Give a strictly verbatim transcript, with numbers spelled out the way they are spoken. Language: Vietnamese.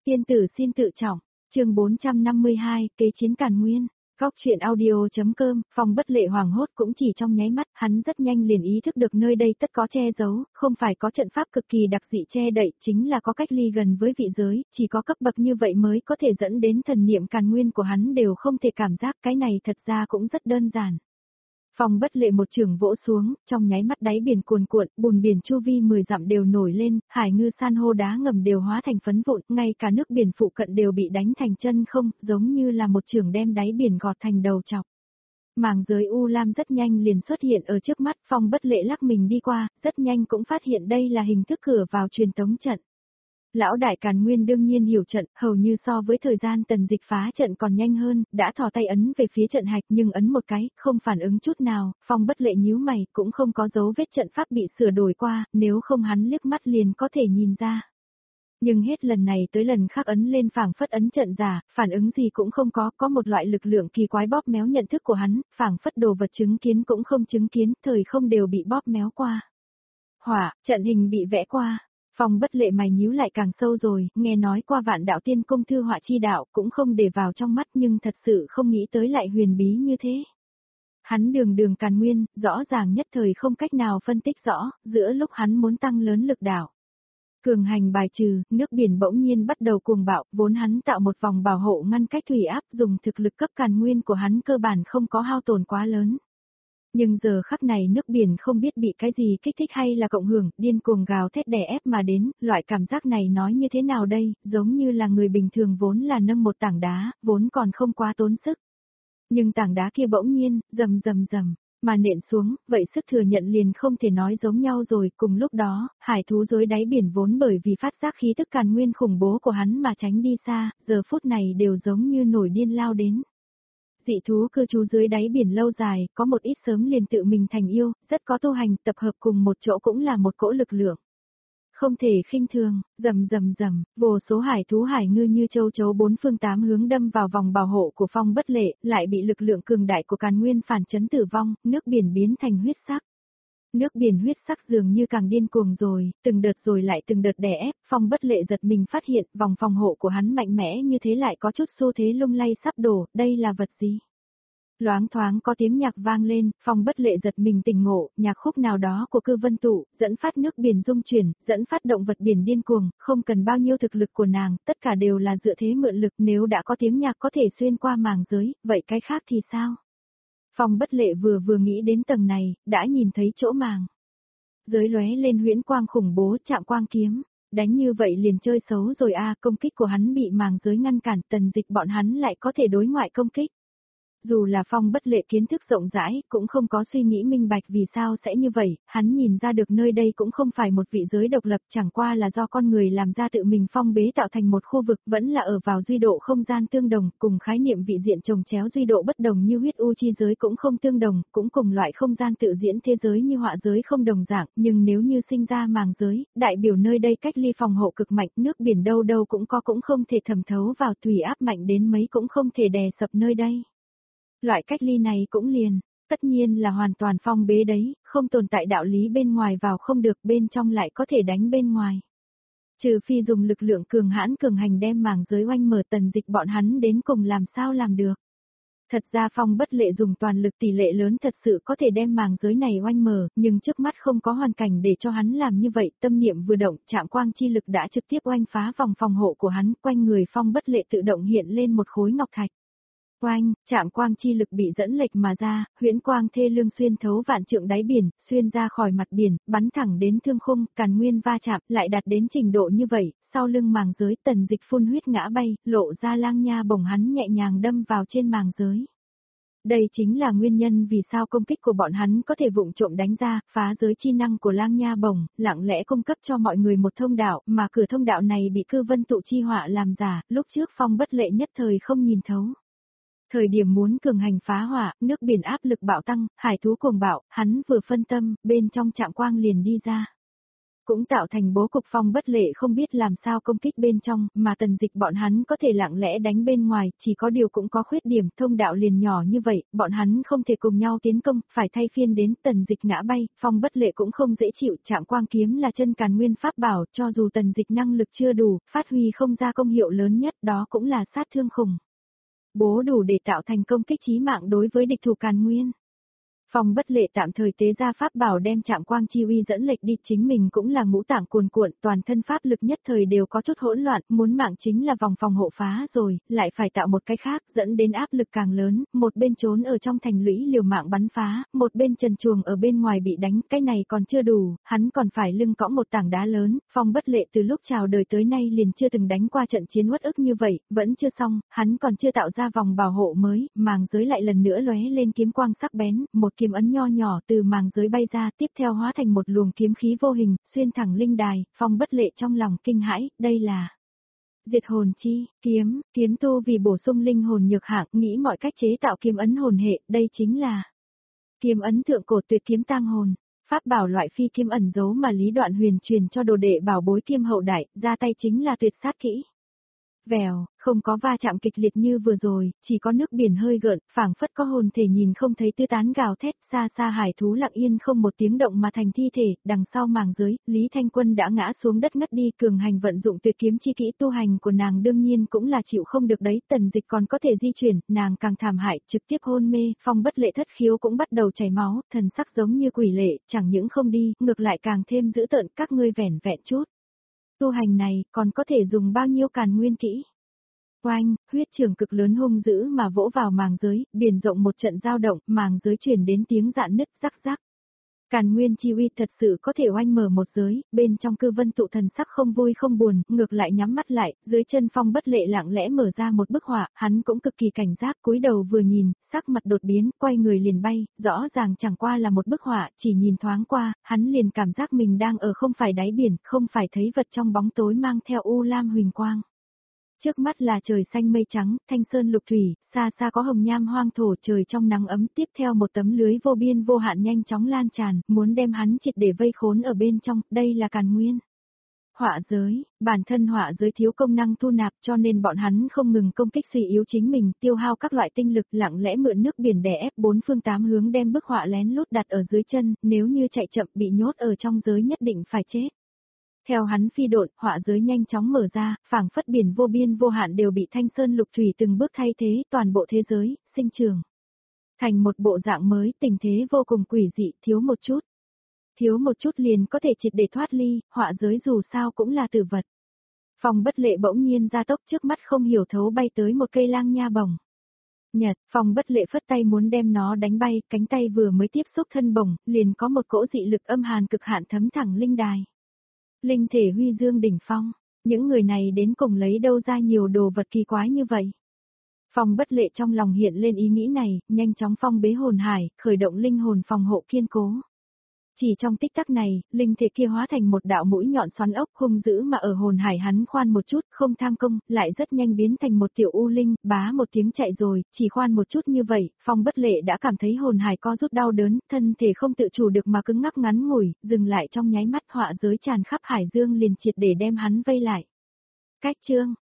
Tiên tử xin tự trọng, chương bốn trăm năm mươi hai, kế chiến Càn Nguyên. Góc truyện audio.com, Phong Bất Lệ hoảng hốt cũng chỉ trong nháy mắt, hắn rất nhanh liền ý thức được nơi đây tất có che giấu, không phải có trận pháp cực kỳ đặc dị che đậy, chính là có cách ly gần với vị giới, chỉ có cấp bậc như vậy mới có thể dẫn đến thần niệm Càn Nguyên của hắn đều không thể cảm giác, cái này thật ra cũng rất đơn giản. Phong Bất Lệ một trường vỗ xuống, trong nháy mắt đáy biển cuồn cuộn, bùn biển chu vi mười dặm đều nổi lên, hải ngư san hô đá ngầm đều hóa thành phấn vụn, ngay cả nước biển phụ cận đều bị đánh thành chân không, giống như là một trường đem đáy biển gọt thành đầu chọc. Màng giới u lam rất nhanh liền xuất hiện ở trước mắt, Phong Bất Lệ lắc mình đi qua, rất nhanh cũng phát hiện đây là hình thức cửa vào truyền tống trận. Lão đại Càn Nguyên đương nhiên hiểu trận, hầu như so với thời gian Tần Dịch phá trận còn nhanh hơn, đã thò tay ấn về phía trận hạch nhưng ấn một cái, không phản ứng chút nào, Phong Bất Lệ nhíu mày, cũng không có dấu vết trận pháp bị sửa đổi qua, nếu không hắn liếc mắt liền có thể nhìn ra. Nhưng hết lần này tới lần khác ấn lên phảng phất ấn trận giả, phản ứng gì cũng không có, có một loại lực lượng kỳ quái bóp méo nhận thức của hắn, phảng phất đồ vật chứng kiến cũng không chứng kiến, thời không đều bị bóp méo qua. Hỏa, trận hình bị vẽ qua. Phong Bất Lệ mày nhíu lại càng sâu rồi, nghe nói qua Vạn Đạo Tiên Công thư họa chi đạo, cũng không để vào trong mắt nhưng thật sự không nghĩ tới lại huyền bí như thế. Hắn đường đường Càn Nguyên, rõ ràng nhất thời không cách nào phân tích rõ, giữa lúc hắn muốn tăng lớn lực đạo. Cường hành bài trừ, nước biển bỗng nhiên bắt đầu cuồng bạo, vốn hắn tạo một vòng bảo hộ ngăn cách thủy áp, dùng thực lực cấp Càn Nguyên của hắn cơ bản không có hao tổn quá lớn. Nhưng giờ khắc này nước biển không biết bị cái gì kích thích hay là cộng hưởng, điên cuồng gào thét đè ép mà đến, loại cảm giác này nói như thế nào đây, giống như là người bình thường vốn là nâng một tảng đá, vốn còn không quá tốn sức. Nhưng tảng đá kia bỗng nhiên, rầm rầm rầm, mà nện xuống, vậy sức thừa nhận liền không thể nói giống nhau rồi, cùng lúc đó, hải thú dưới đáy biển vốn bởi vì phát giác khí tức Càn Nguyên khủng bố của hắn mà tránh đi xa, giờ phút này đều giống như nổi điên lao đến. Dị thú cư trú dưới đáy biển lâu dài, có một ít sớm liền tự mình thành yêu, rất có tu hành, tập hợp cùng một chỗ cũng là một cỗ lực lượng. Không thể khinh thường, rầm rầm rầm, vô số hải thú hải ngư như châu chấu bốn phương tám hướng đâm vào vòng bảo hộ của Phong Bất Lệ, lại bị lực lượng cường đại của Càn Nguyên phản chấn tử vong, nước biển biến thành huyết sắc. Nước biển huyết sắc dường như càng điên cuồng rồi, từng đợt rồi lại từng đợt đè ép, Phong Bất Lệ giật mình phát hiện vòng phòng hộ của hắn mạnh mẽ như thế lại có chút xu thế lung lay sắp đổ, đây là vật gì? Loáng thoáng có tiếng nhạc vang lên, Phong Bất Lệ giật mình tỉnh ngộ, nhạc khúc nào đó của Cư Vân Tụ, dẫn phát nước biển rung chuyển, dẫn phát động vật biển điên cuồng, không cần bao nhiêu thực lực của nàng, tất cả đều là dựa thế mượn lực, nếu đã có tiếng nhạc có thể xuyên qua màng giới, vậy cái khác thì sao? Phong Bất Lệ vừa vừa nghĩ đến tầng này, đã nhìn thấy chỗ màng. Giới lóe lên huyễn quang khủng bố chạm quang kiếm, đánh như vậy liền chơi xấu rồi a, công kích của hắn bị màng giới ngăn cản, Tần Dịch bọn hắn lại có thể đối ngoại công kích. Dù là Phong Bất Lệ kiến thức rộng rãi, cũng không có suy nghĩ minh bạch vì sao sẽ như vậy, hắn nhìn ra được nơi đây cũng không phải một vị giới độc lập, chẳng qua là do con người làm ra tự mình phong bế tạo thành một khu vực, vẫn là ở vào duy độ không gian tương đồng, cùng khái niệm vị diện chồng chéo duy độ bất đồng như huyết u chi giới cũng không tương đồng, cũng cùng loại không gian tự diễn thế giới như họa giới không đồng dạng, nhưng nếu như sinh ra màng giới, đại biểu nơi đây cách ly phòng hộ cực mạnh, nước biển đâu đâu cũng có cũng không thể thẩm thấu vào, thủy áp mạnh đến mấy cũng không thể đè sập nơi đây. Loại cách ly này cũng liền, tất nhiên là hoàn toàn phong bế đấy, không tồn tại đạo lý bên ngoài vào không được, bên trong lại có thể đánh bên ngoài. Trừ phi dùng lực lượng cường hãn cường hành đem màng giới oanh mở, Tần Dịch bọn hắn đến cùng làm sao làm được. Thật ra Phong Bất Lệ dùng toàn lực tỷ lệ lớn thật sự có thể đem màng giới này oanh mở, nhưng trước mắt không có hoàn cảnh để cho hắn làm như vậy, tâm niệm vừa động, chạm quang chi lực đã trực tiếp oanh phá vòng phòng hộ của hắn, quanh người Phong Bất Lệ tự động hiện lên một khối ngọc thạch. Oanh, chạm quang chi lực bị dẫn lệch mà ra, huyễn quang thê lương xuyên thấu vạn trượng đáy biển, xuyên ra khỏi mặt biển, bắn thẳng đến thương khung, Càn Nguyên va chạm, lại đạt đến trình độ như vậy, sau lưng màng giới Tần Dịch phun huyết ngã bay, lộ ra lang nha bổng hắn nhẹ nhàng đâm vào trên màng giới. Đây chính là nguyên nhân vì sao công kích của bọn hắn có thể vụng trộm đánh ra, phá giới chi năng của lang nha bổng, lặng lẽ cung cấp cho mọi người một thông đạo, mà cửa thông đạo này bị Cư Vân Tụ chi họa làm giả, lúc trước Phong Bất Lệ nhất thời không nhìn thấu. Thời điểm muốn cường hành phá hỏa, nước biển áp lực bạo tăng, hải thú cuồng bạo, hắn vừa phân tâm, bên trong chạm quang liền đi ra. cũng tạo thành bố cục Phong Bất Lệ không biết làm sao công kích bên trong, mà Tần Dịch bọn hắn có thể lặng lẽ đánh bên ngoài, chỉ có điều cũng có khuyết điểm, thông đạo liền nhỏ như vậy, bọn hắn không thể cùng nhau tiến công, phải thay phiên đến. Tần Dịch ngã bay, Phong Bất Lệ cũng không dễ chịu, Trảm Quang kiếm là chân càn nguyên pháp bảo, cho dù Tần Dịch năng lực chưa đủ, phát huy không ra công hiệu lớn nhất, đó cũng là sát thương khủng bố đủ để tạo thành công kích chí mạng đối với địch thủ càn nguyên. Phong Bất Lệ tạm thời tế ra pháp bảo đem Trảm Quang chi uy dẫn lệch đi, chính mình cũng là ngũ tạng cuồn cuộn, toàn thân pháp lực nhất thời đều có chút hỗn loạn, muốn mạng chính là vòng phòng hộ phá rồi, lại phải tạo một cái khác, dẫn đến áp lực càng lớn, một bên trốn ở trong thành lũy liều mạng bắn phá, một bên trần truồng ở bên ngoài bị đánh, cái này còn chưa đủ, hắn còn phải lưng cõng một tảng đá lớn. Phong Bất Lệ từ lúc chào đời tới nay liền chưa từng đánh qua trận chiến uất ức như vậy, vẫn chưa xong, hắn còn chưa tạo ra vòng bảo hộ mới, màng giới lại lần nữa lóe lên kiếm quang sắc bén, một kiếm ấn nho nhỏ từ màng giới bay ra, tiếp theo hóa thành một luồng kiếm khí vô hình, xuyên thẳng linh đài. Phong Bất Lệ trong lòng kinh hãi, đây là Diệt hồn chi kiếm, kiếm tu vì bổ sung linh hồn nhược hạng, nghĩ mọi cách chế tạo kiếm ấn hồn hệ, đây chính là kiếm ấn thượng cổ tuyệt kiếm tang hồn. Pháp bảo loại phi kiếm ẩn giấu mà Lý Đoạn Huyền truyền cho đồ đệ bảo bối Kiêm hậu đại, ra tay chính là tuyệt sát kỹ. Vèo, không có va chạm kịch liệt như vừa rồi, chỉ có nước biển hơi gợn, phảng phất có hồn thể nhìn không thấy tứ tán gào thét, xa xa hải thú lặng yên không một tiếng động mà thành thi thể, đằng sau màng giới, Lý Thanh Quân đã ngã xuống đất ngất đi, cường hành vận dụng tuyệt kiếm chi kỹ tu hành của nàng đương nhiên cũng là chịu không được đấy. Tần Dịch còn có thể di chuyển, nàng càng thảm hại, trực tiếp hôn mê. Phong Bất Lệ thất khiếu cũng bắt đầu chảy máu, thần sắc giống như quỷ lệ, chẳng những không đi, ngược lại càng thêm dữ tợn. Các ngươi vẻn vẹn chút tu hành này, còn có thể dùng bao nhiêu càn nguyên kỹ? Oanh, huyết trường cực lớn hung dữ mà vỗ vào màng giới, biển rộng một trận dao động, màng giới truyền đến tiếng rạn nứt rắc rắc. Càn nguyên chi uy thật sự có thể oanh mở một giới, bên trong Cư Vân tụ thần sắc không vui không buồn, ngược lại nhắm mắt lại, dưới chân Phong Bất Lệ lặng lẽ mở ra một bức họa, hắn cũng cực kỳ cảnh giác, cúi đầu vừa nhìn, sắc mặt đột biến, quay người liền bay, rõ ràng chẳng qua là một bức họa, chỉ nhìn thoáng qua, hắn liền cảm giác mình đang ở không phải đáy biển, không phải thấy vật trong bóng tối mang theo u lam huỳnh quang. Trước mắt là trời xanh mây trắng, thanh sơn lục thủy, xa xa có hồng nham hoang thổ, trời trong nắng ấm, tiếp theo một tấm lưới vô biên vô hạn nhanh chóng lan tràn, muốn đem hắn triệt để vây khốn ở bên trong, đây là càn nguyên. Họa giới, bản thân họa giới thiếu công năng thu nạp cho nên bọn hắn không ngừng công kích suy yếu chính mình, tiêu hao các loại tinh lực, lặng lẽ mượn nước biển đè ép bốn phương tám hướng đem bức họa lén lút đặt ở dưới chân, nếu như chạy chậm bị nhốt ở trong giới nhất định phải chết. Theo hắn phi độn, họa giới nhanh chóng mở ra, phảng phất biển vô biên vô hạn đều bị thanh sơn lục thủy từng bước thay thế, toàn bộ thế giới, sinh trường thành một bộ dạng mới, tình thế vô cùng quỷ dị, thiếu một chút. Thiếu một chút liền có thể triệt để thoát ly, họa giới dù sao cũng là tử vật. Phong Bất Lệ bỗng nhiên ra tốc, trước mắt không hiểu thấu bay tới một cây lang nha bổng. Nhật, Phong Bất Lệ phất tay muốn đem nó đánh bay, cánh tay vừa mới tiếp xúc thân bổng, liền có một cỗ dị lực âm hàn cực hạn thấm thẳng linh đài. Linh thể huy dương đỉnh phong, những người này đến cùng lấy đâu ra nhiều đồ vật kỳ quái như vậy? Phong Bất Lệ trong lòng hiện lên ý nghĩ này, nhanh chóng phong bế hồn hải, khởi động linh hồn phòng hộ kiên cố. Chỉ trong tích tắc này, linh thể kia hóa thành một đạo mũi nhọn xoắn ốc hung dữ mà ở hồn hải hắn khoan một chút, không tham công, lại rất nhanh biến thành một tiểu u linh, bá một tiếng chạy rồi, chỉ khoan một chút như vậy, Phong Bất Lệ đã cảm thấy hồn hải co rút đau đớn, thân thể không tự chủ được mà cứng ngắc ngắn ngủi, dừng lại trong nháy mắt, họa giới tràn khắp hải dương liền triệt để đem hắn vây lại. Cách chương